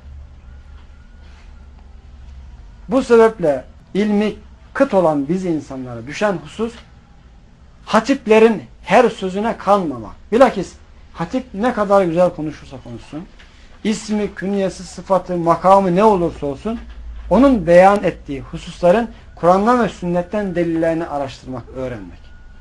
Bu sebeple ilmi kıt olan biz insanlara düşen husus hatiplerin her sözüne kanmamak. Bilakis hatip ne kadar güzel konuşursa konuşsun, ismi, künyesi, sıfatı, makamı ne olursa olsun onun beyan ettiği hususların Kur'an'dan ve sünnetten delillerini araştırmak, öğrenmek.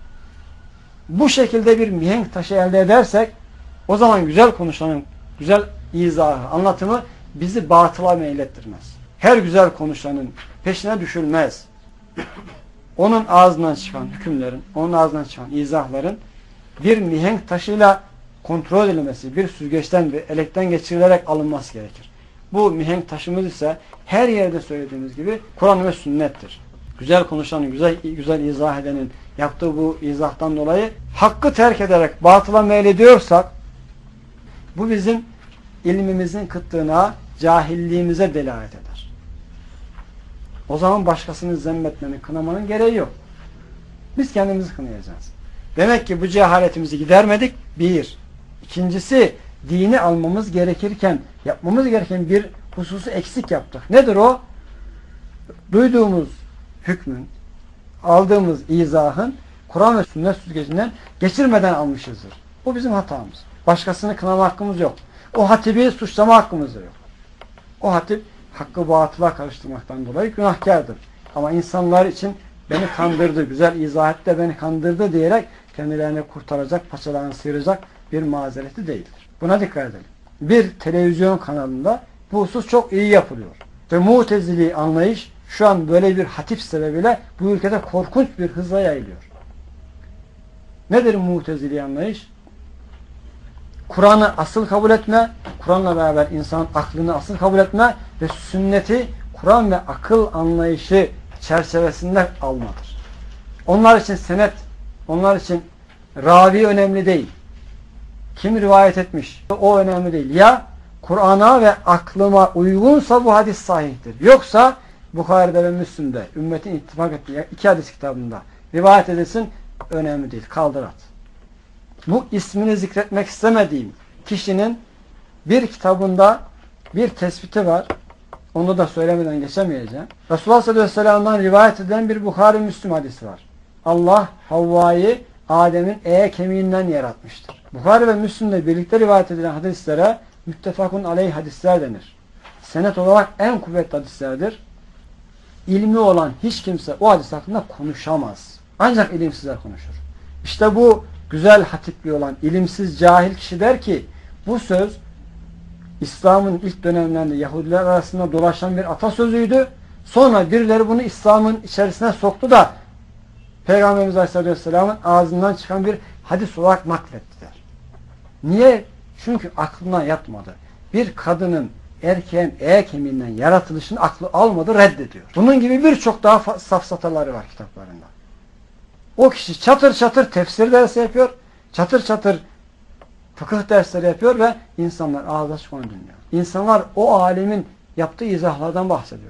Bu şekilde bir mihenk taşı elde edersek o zaman güzel konuşanın güzel izahı, anlatımı bizi batıla meylettirmez. Her güzel konuşanın peşine düşülmez. Onun ağzından çıkan hükümlerin, onun ağzından çıkan izahların bir mihenk taşıyla kontrol edilmesi, bir süzgeçten, bir elekten geçirilerek alınması gerekir. Bu mihenk taşımız ise her yerde söylediğimiz gibi Kur'an ve sünnettir. Güzel konuşanın, güzel izah edenin yaptığı bu izahtan dolayı hakkı terk ederek batıla meylediyorsak bu bizim ilmimizin kıtlığına, cahilliğimize delalet eder. O zaman başkasını zemmetmenin, kınamanın gereği yok. Biz kendimizi kınayacağız. Demek ki bu cehaletimizi gidermedik. Bir. İkincisi, dini almamız gerekirken, yapmamız gereken bir hususu eksik yaptık. Nedir o? Duyduğumuz hükmün, aldığımız izahın Kur'an ve sünnet süzgecinden geçirmeden almışızdır. Bu bizim hatamız. Başkasını kınama hakkımız yok. O hatibi suçlama hakkımız da yok. O hatip hakkı batıla karıştırmaktan dolayı günahkardır. Ama insanlar için beni kandırdı, güzel izah etti de beni kandırdı diyerek kendilerini kurtaracak, paçalarını sıyıracak bir mazereti değildir. Buna dikkat edelim. Bir televizyon kanalında bu husus çok iyi yapılıyor. Ve Mu'tezili anlayış şu an böyle bir hatip sebebiyle bu ülkede korkunç bir hızla yayılıyor. Nedir Mu'tezili anlayış? Kur'an'ı asıl kabul etme, Kur'an'la beraber insanın aklını asıl kabul etme ve sünneti Kur'an ve akıl anlayışı çerçevesinde almadır. Onlar için senet, onlar için ravi önemli değil. Kim rivayet etmiş? O önemli değil. Ya Kur'an'a ve aklıma uygunsa bu hadis sahihtir. Yoksa Bukhari'de ve Müslim'de ümmetin ittifak ettiği iki hadis kitabında rivayet edilsin, önemli değil. Kaldır at. Bu ismini zikretmek istemediğim kişinin bir kitabında bir tespiti var. Onu da söylemeden geçemeyeceğim. Resulullah sallallahu aleyhi ve sellem'den rivayet edilen bir Bukhari Müslim hadisi var. Allah Havva'yı Adem'in kemiğinden yaratmıştır. Bukhari ve Müslim'le birlikte rivayet edilen hadislere müttefakun aleyh hadisler denir. Senet olarak en kuvvetli hadislerdir. İlmi olan hiç kimse o hadis hakkında konuşamaz. Ancak ilimsizler konuşur. İşte bu güzel hatipli olan ilimsiz cahil kişi der ki bu söz İslam'ın ilk dönemlerinde Yahudiler arasında dolaşan bir atasözüydü. Sonra birileri bunu İslam'ın içerisine soktu da Peygamberimiz Aleyhisselam'ın ağzından çıkan bir hadis olarak naklettiler. Niye? Çünkü aklına yatmadı. Bir kadının erkeğin kemiğinden yaratılışını aklı almadı, reddediyor. Bunun gibi birçok daha safsataları var kitaplarında. O kişi çatır çatır tefsir dersi yapıyor, çatır çatır fıkıh dersleri yapıyor ve insanlar ağzı açık onu dinliyor. İnsanlar o alemin yaptığı izahlardan bahsediyorlar.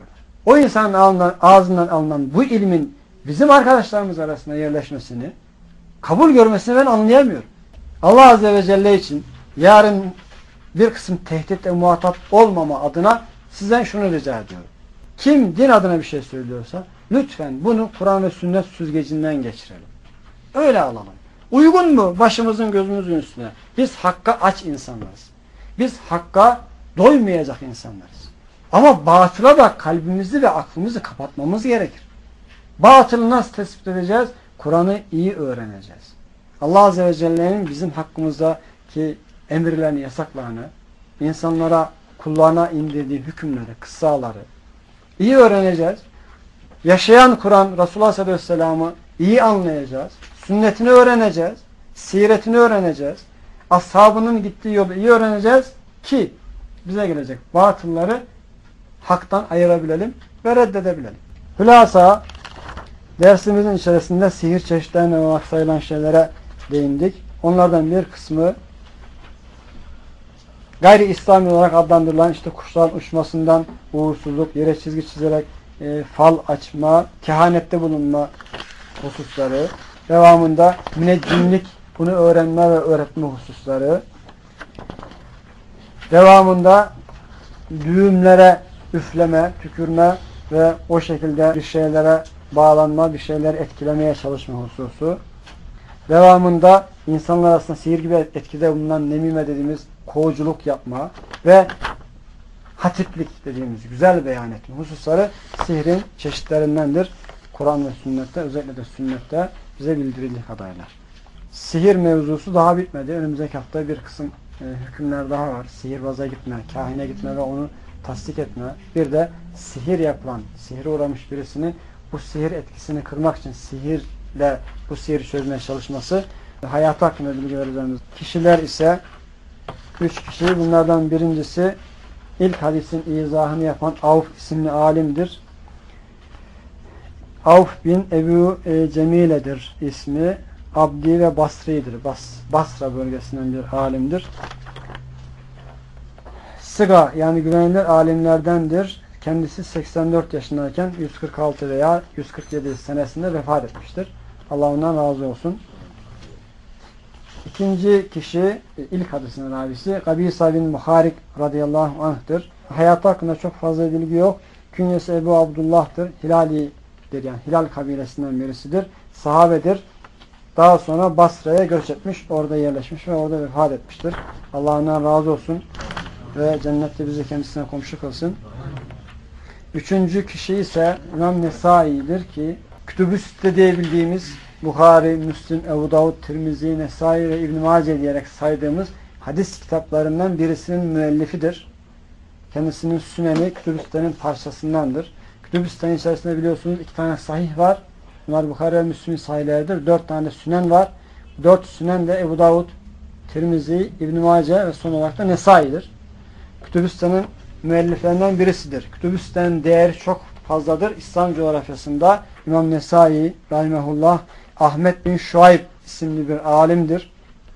o insanın ağzından alınan bu ilmin bizim arkadaşlarımız arasında yerleşmesini, kabul görmesini ben anlayamıyorum. Allah Azze ve Celle için yarın bir kısım tehditle muhatap olmama adına sizden şunu rica ediyorum. Kim din adına bir şey söylüyorsa lütfen bunu Kur'an ve sünnet süzgecinden geçirelim. Öyle alalım. Uygun mu başımızın gözümüzün üstüne? Biz hakka aç insanlarız. Biz hakka doymayacak insanlarız. Ama batıla da kalbimizi ve aklımızı kapatmamız gerekir. Batılı nasıl tespit edeceğiz? Kur'an'ı iyi öğreneceğiz. Allah Azze ve Celle'nin bizim hakkımızdaki emirlerini, yasaklarını, insanlara, kullarına indirdiği hükümleri, kıssaları iyi öğreneceğiz. Yaşayan Kur'an, Resulullah sallallahu aleyhi ve sellem'i iyi anlayacağız. Sünnetini öğreneceğiz. Siretini öğreneceğiz. Ashabının gittiği yolu iyi öğreneceğiz ki bize gelecek batılları haktan ayırabilelim ve reddedebilelim. Hülasa dersimizin içerisinde sihir çeşitlerine ve varsayılan şeylere değindik. Onlardan bir kısmı gayri İslami olarak adlandırılan işte kuşların uçmasından uğursuzluk, yere çizgi çizerek fal açma, kehanette bulunma hususları, devamında müneccimlik, bunu öğrenme ve öğretme hususları, devamında düğümlere üfleme, tükürme ve o şekilde bir şeylere bağlanma, bir şeyleri etkilemeye çalışma hususu, devamında insanlar arasında sihir gibi etkide bulunan nemime dediğimiz kovuculuk yapma ve hatiplik dediğimiz güzel beyan etme hususları sihrin çeşitlerindendir. Kur'an ve sünnette, özellikle de sünnette bize bildirildiği kadarıyla. Sihir mevzusu daha bitmedi. Önümüzdeki hafta bir kısım hükümler daha var. Sihirbaza gitme, kahine gitme ve onu tasdik etme. Bir de sihir yapılan, sihire uğramış birisini bu sihir etkisini kırmak için sihirle bu sihiri çözmeye çalışması ve hayatı hakkında bilgi vereceğimiz kişiler ise 3 kişi. Bunlardan birincisi ilk hadisin izahını yapan Avf isimli alimdir. Avf bin Ebu Cemile'dir ismi. Abdi ve Basri'dir. Basra bölgesinden bir alimdir. Sıga yani güvenilir alimlerdendir. Kendisi 84 yaşındayken 146 veya 147 senesinde vefat etmiştir. Allah ondan razı olsun. İkinci kişi ilk hadisin ravisi Kabisa bin Muharik radıyallahu anh'tır. Hayatı hakkında çok fazla bilgi yok. Künyesi Ebu Abdullah'tır. Hilali'dir yani Hilal kabilesinden birisidir. Sahabedir. Daha sonra Basra'ya göç etmiş, orada yerleşmiş ve orada vefat etmiştir. Allah ondan razı olsun ve cennette bizi kendisine komşu kılsın. Üçüncü kişi ise İmam Nesai'dir ki Kütüb-ü Sitte diye bildiğimiz Buhari, Müslim, Ebu Davud, Tirmizi, Nesai ve İbn-i Mace diyerek saydığımız hadis kitaplarından birisinin müellifidir. Kendisinin Süneni Kütüb-ü Sitte'nin parçasındandır. Kütüb-ü Sitte'nin içerisinde biliyorsunuz 2 tane sahih var. Bunlar Bukhari ve Müslim'in sahihleridir. 4 tane de Sünen var. 4 Sünen de Ebu Davud, Tirmizi, İbn-i Mace ve son olarak da Nesai'dir. Kütüb-ü Sitte'nin müelliflerinden birisidir. Kütüb-ü Sitte'nin değeri çok fazladır. İslam coğrafyasında İmam Nesai, rahimehullah, Ahmet bin Şuayb isimli bir alimdir.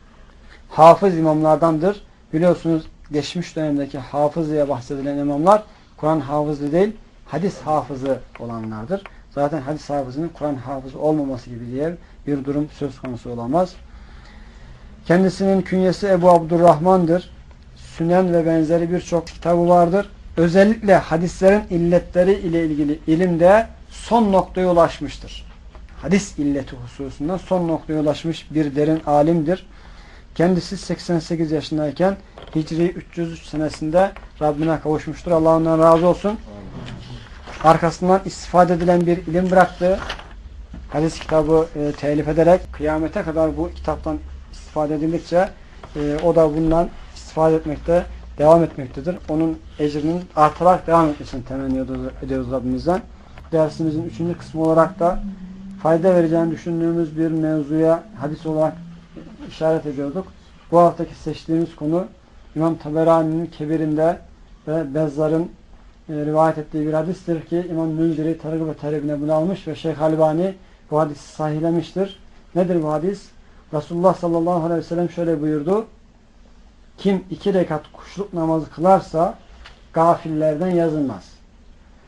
Hafız imamlardandır. Biliyorsunuz geçmiş dönemdeki hafız diye bahsedilen imamlar Kur'an hafızı değil, hadis hafızı olanlardır. Zaten hadis hafızının Kur'an hafızı olmaması gibi diye bir durum söz konusu olamaz. Kendisinin künyesi Ebu Abdurrahman'dır. Sünen ve benzeri birçok kitabı vardır. Özellikle hadislerin illetleri ile ilgili ilimde son noktaya ulaşmıştır. Hadis illeti hususundan son noktaya ulaşmış bir derin alimdir. Kendisi 88 yaşındayken Hicri 303 senesinde Rabbine kavuşmuştur. Allah ondan razı olsun. Arkasından istifade edilen bir ilim bıraktı. Hadis kitabı telif ederek kıyamete kadar bu kitaptan istifade edildikçe o da bundan istifade etmekte, devam etmektedir. Onun ecrinin artarak devam etmesini temenni ediyoruz Rabbimizden. Dersimizin 3. kısmı olarak da fayda vereceğini düşündüğümüz bir mevzuya hadis olarak işaret ediyorduk. Bu haftaki seçtiğimiz konu İmam Taberani'nin Kebir'inde ve Bezzar'ın rivayet ettiği bir hadistir ki İmam Münziri Targı ve Taribine bunu almış ve Şeyh Albani bu hadisi sahihlemiştir. Nedir bu hadis? Resulullah sallallahu aleyhi ve sellem şöyle buyurdu. Kim 2 rekat kuşluk namazı kılarsa gafillerden yazılmaz.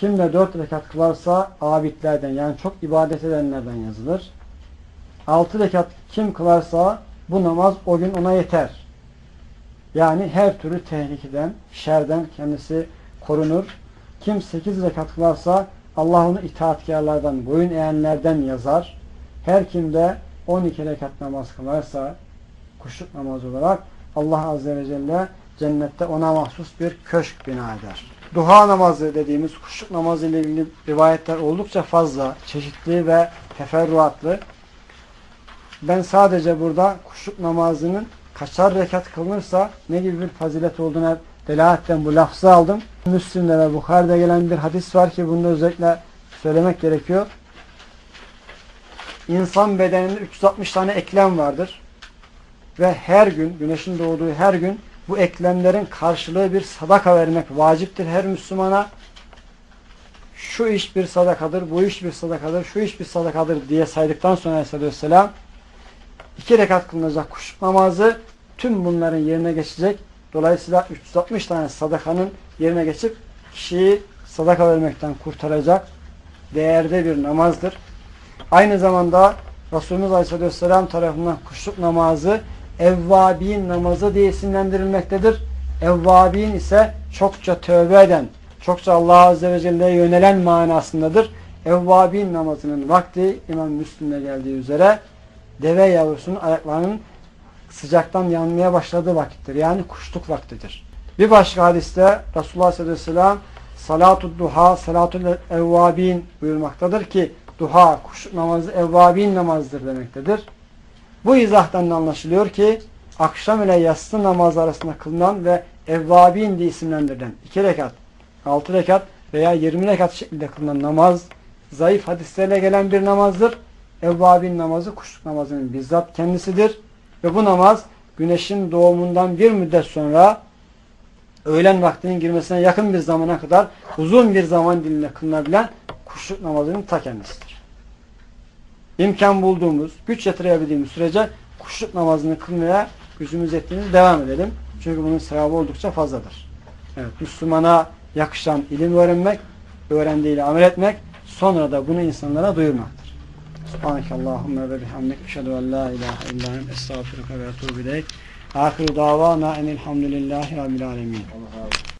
Kim de 4 rekat kılarsa abidlerden, yani çok ibadet edenlerden yazılır. 6 rekat kim kılarsa bu namaz o gün ona yeter. Yani her türlü tehlikeden, şerden kendisi korunur. Kim 8 rekat kılarsa Allah onu itaatkarlardan, boyun eğenlerden yazar. Her kim de 12 rekat namaz kılarsa kuşluk namazı olarak Allah Azze ve Celle cennette ona mahsus bir köşk bina eder. Duha namazı dediğimiz kuşluk namazı ile ilgili rivayetler oldukça fazla, çeşitli ve teferruatlı. Ben sadece burada kuşluk namazının kaçar rekat kılınırsa ne gibi bir fazilet olduğuna delaletten bu lafzı aldım. Müslim'de ve Bukhari'de gelen bir hadis var ki bunu özellikle söylemek gerekiyor. İnsan bedeninde 360 tane eklem vardır. Ve her gün, güneşin doğduğu her gün bu eklemlerin karşılığı bir sadaka vermek vaciptir her Müslümana. Şu iş bir sadakadır, bu iş bir sadakadır, şu iş bir sadakadır diye saydıktan sonra Aleyhisselam 2 rekat kılınacak kuşluk namazı tüm bunların yerine geçecek. Dolayısıyla 360 tane sadakanın yerine geçip kişiyi sadaka vermekten kurtaracak değerde bir namazdır. Aynı zamanda Resulümüz Aleyhisselam tarafından kuşluk namazı evvabin namazı diye isimlendirilmektedir. Evvabin ise çokça tövbe eden, çokça Allah Azze ve Celle'ye yönelen manasındadır. Evvabin namazının vakti İmam Müslim'de geldiği üzere deve yavrusunun ayaklarının sıcaktan yanmaya başladığı vakittir. Yani kuşluk vaktidir. Bir başka hadiste Resulullah Aleyhisselam salatud duha, salatul evvabin buyurmaktadır ki duha, kuşluk namazı evvabin namazıdır demektedir. Bu izahtan da anlaşılıyor ki akşam ile yatsı namazı arasında kılınan ve evvabin diye isimlendirilen 2 rekat, 6 rekat veya 20 rekat şeklinde kılınan namaz zayıf hadislerle gelen bir namazdır. Evvabin namazı kuşluk namazının bizzat kendisidir. Ve bu namaz güneşin doğumundan bir müddet sonra öğlen vaktinin girmesine yakın bir zamana kadar uzun bir zaman diliminde kılınabilen kuşluk namazının ta kendisidir. İmkan bulduğumuz, güç yetirebildiğimiz sürece kuşluk namazını kılmaya gücümüz yettiğimiz devam edelim. Çünkü bunun sevabı oldukça fazladır. Evet, Müslümana yakışan ilim öğrenmek, öğrendiğiyle amel etmek, sonra da bunu insanlara duyurmaktır. Subhanakallahumma ve bihamdik. Eşhedü en la ilahe illa ente estağfiruke ve etûbü ileyk. Ahiru davana enilhamdülillahi rabbil alemin.